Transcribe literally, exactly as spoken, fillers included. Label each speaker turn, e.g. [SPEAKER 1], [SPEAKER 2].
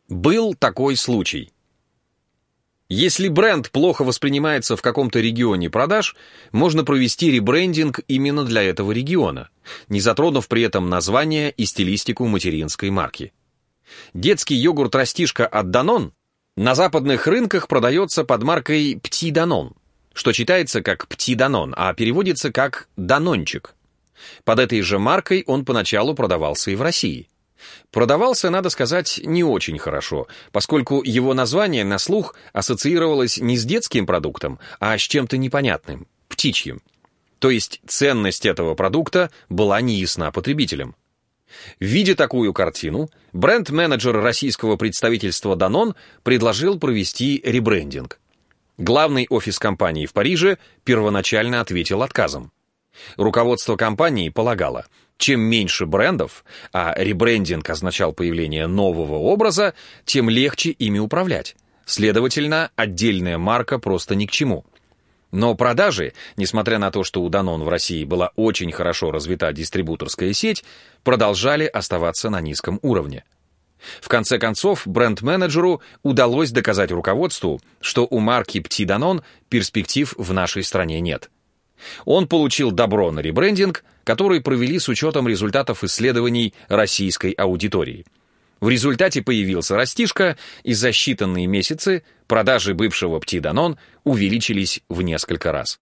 [SPEAKER 1] Был такой случай. Если бренд плохо воспринимается в каком-то регионе продаж, можно провести ребрендинг именно для этого региона, не затронув при этом название и стилистику материнской марки. Детский йогурт «Растишка» от Danone на западных рынках продается под маркой Petit Danone, что читается как Petit Danone, а переводится как «Данончик». Под этой же маркой он поначалу продавался и в России. Продавался, надо сказать, не очень хорошо, поскольку его название на слух ассоциировалось не с детским продуктом, а с чем-то непонятным, птичьим. То есть ценность этого продукта была неясна потребителям. Видя такую картину, бренд-менеджер российского представительства Danone предложил провести ребрендинг. Главный офис компании в Париже первоначально ответил отказом. Руководство компании полагало, чем меньше брендов, а ребрендинг означал появление нового образа, тем легче ими управлять. Следовательно, отдельная марка просто ни к чему. Но продажи, несмотря на то, что у Danone в России была очень хорошо развита дистрибуторская сеть, продолжали оставаться на низком уровне. В конце концов, бренд-менеджеру удалось доказать руководству, что у марки Petit Danone перспектив в нашей стране нет. Он получил добро на ребрендинг, который провели с учетом результатов исследований российской аудитории. В результате появился «Растишка», и за считанные месяцы продажи бывшего Petit Danone увеличились в несколько раз.